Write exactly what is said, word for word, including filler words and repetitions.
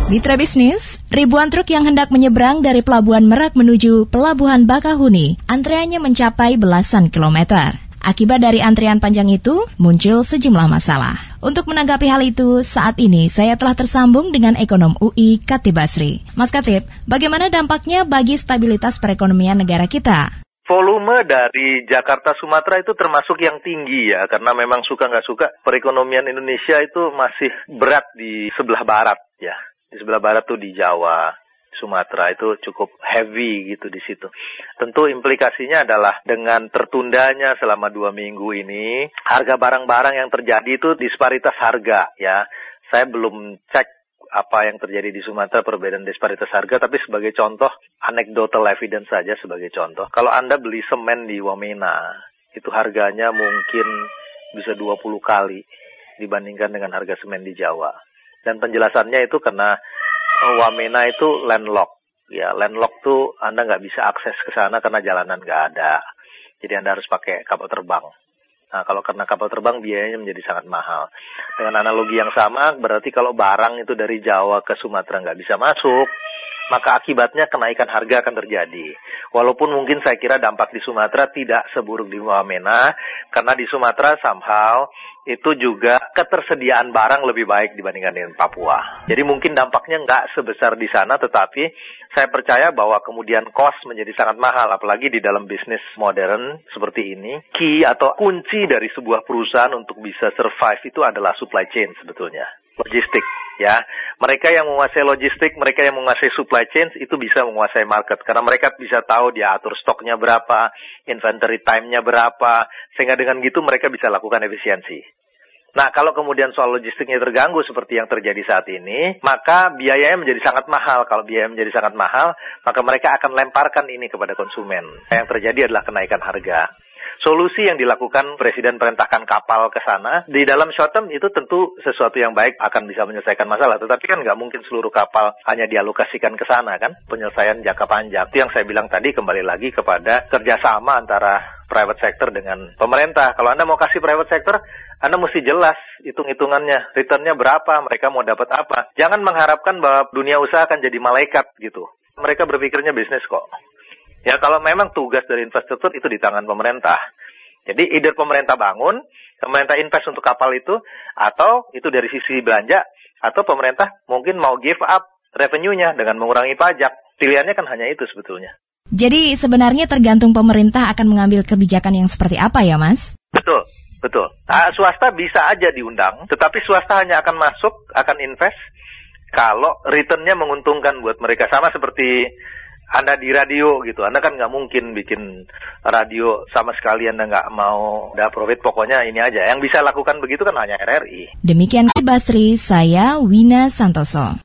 Mitra bisnis, ribuan truk yang hendak menyeberang dari Pelabuhan Merak menuju Pelabuhan Bakahuni, antreannya mencapai belasan kilometer. Akibat dari antrian panjang itu, muncul sejumlah masalah. Untuk menanggapi hal itu, saat ini saya telah tersambung dengan ekonom U I, Khatib Basri. Mas Khatib, bagaimana dampaknya bagi stabilitas perekonomian negara kita? Volume dari Jakarta Sumatera itu termasuk yang tinggi ya, karena memang suka nggak suka perekonomian Indonesia itu masih berat di sebelah barat ya. Di sebelah barat tuh di Jawa, Sumatera itu cukup heavy gitu di situ. Tentu implikasinya adalah dengan tertundanya selama dua minggu ini, harga barang-barang yang terjadi itu disparitas harga ya. Saya belum cek apa yang terjadi di Sumatera perbedaan disparitas harga, tapi sebagai contoh, anecdotal evidence saja sebagai contoh. Kalau Anda beli semen di Wamena, itu harganya mungkin bisa dua puluh kali dibandingkan dengan harga semen di Jawa. Dan penjelasannya itu karena Wamena itu landlocked. Ya, landlocked tuh Anda nggak bisa akses ke sana karena jalanan nggak ada. Jadi Anda harus pakai kapal terbang. Nah, kalau karena kapal terbang biayanya menjadi sangat mahal. Dengan analogi yang sama, berarti kalau barang itu dari Jawa ke Sumatera nggak bisa masuk, maka akibatnya kenaikan harga akan terjadi. Walaupun mungkin saya kira dampak di Sumatera tidak seburuk di Wamena, karena di Sumatera somehow itu juga ketersediaan barang lebih baik dibandingkan dengan Papua. Jadi mungkin dampaknya nggak sebesar di sana, tetapi saya percaya bahwa kemudian cost menjadi sangat mahal, apalagi di dalam bisnis modern seperti ini. Key atau kunci dari sebuah perusahaan untuk bisa survive itu adalah supply chain sebetulnya. Logistik. Ya, mereka yang menguasai logistik, mereka yang menguasai supply chain itu bisa menguasai market karena mereka bisa tahu dia atur stoknya berapa, inventory time-nya berapa, sehingga dengan gitu mereka bisa lakukan efisiensi. Nah, kalau kemudian soal logistiknya terganggu seperti yang terjadi saat ini, maka biayanya menjadi sangat mahal. Kalau biayanya menjadi sangat mahal, maka mereka akan lemparkan ini kepada konsumen. Yang terjadi adalah kenaikan harga. Solusi yang dilakukan Presiden perintahkan kapal ke sana, di dalam short term itu tentu sesuatu yang baik akan bisa menyelesaikan masalah. Tetapi kan nggak mungkin seluruh kapal hanya dialokasikan ke sana kan, penyelesaian jangka panjang. Itu yang saya bilang tadi kembali lagi kepada kerjasama antara private sector dengan pemerintah. Kalau Anda mau kasih private sector, Anda mesti jelas hitung-hitungannya, returnnya berapa, mereka mau dapat apa. Jangan mengharapkan bahwa dunia usaha akan jadi malaikat gitu. Mereka berpikirnya bisnis kok. Ya kalau memang tugas dari infrastruktur itu di tangan pemerintah. Jadi either pemerintah bangun, pemerintah invest untuk kapal itu, atau itu dari sisi belanja, atau pemerintah mungkin mau give up revenue-nya dengan mengurangi pajak. Pilihannya kan hanya itu sebetulnya. Jadi sebenarnya tergantung pemerintah akan mengambil kebijakan yang seperti apa ya Mas? Betul, betul. Nah, swasta bisa aja diundang, tetapi swasta hanya akan masuk, akan invest, kalau return-nya menguntungkan buat mereka. Sama seperti Anda di radio gitu, Anda kan nggak mungkin bikin radio sama sekali Anda nggak mau ada profit, pokoknya ini aja. Yang bisa lakukan begitu kan hanya R R I. Demikian Basri, saya Wina Santoso.